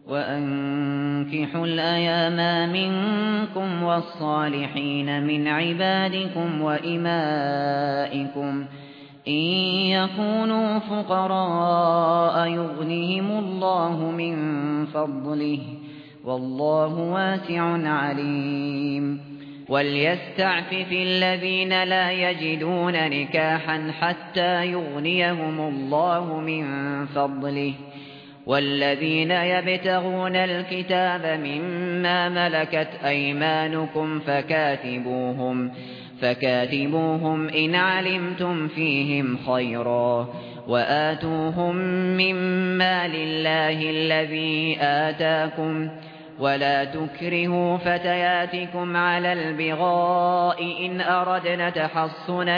وأنكحوا الأيام منكم والصالحين من عبادكم وإمائكم إن يكونوا فقراء يغنهم الله من فضله والله واسع عليم وليستعفف الذين لا يجدون نكاحا حتى يغنيهم الله من فضله والذين يبتغون الكتاب مما ملكت أيمانكم فكاتبوهم إن علمتم فيهم خيرا وآتوهم مما لله الذي آتاكم ولا تكرهوا فتياتكم على البغاء إن أردنا تحصنا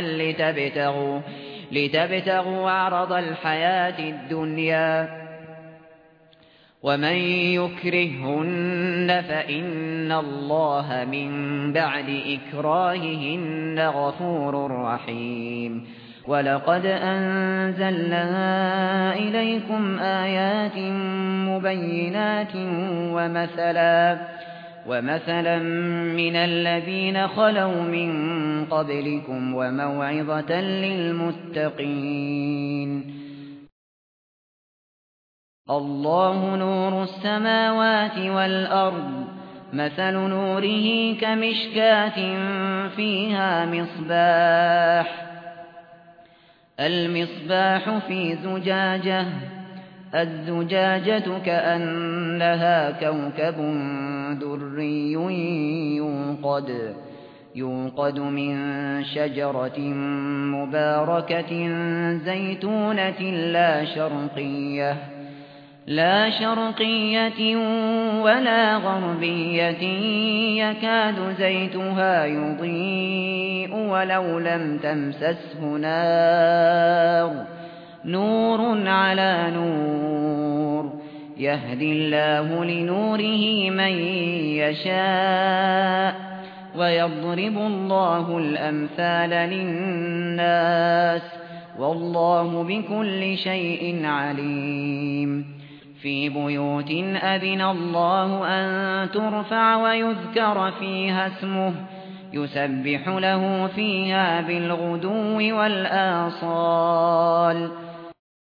لتبتغوا عرض الحياة الدنيا ومن يكرههن فإن الله من بعد إكراههن غفور رحيم ولقد أنزلنا إليكم آيات مبينات ومثلا من الذين خلوا من قبلكم وموعظة للمتقين الله نور السماوات والأرض مثل نوره كمشكاة فيها المصباح في زجاجة الزجاجة كأنها كوكب دري يوقد من شجرة مباركة زيتونة لا شرقية ولا غربية يكاد زيتها يضيء ولو لم تمسسه نور على نور يهدي الله لنوره من يشاء ويضرب الله الأمثال للناس والله بكل شيء عليم في بيوت أذن الله أن ترفع ويذكر فيها اسمه يسبح له فيها بالغدو والآصال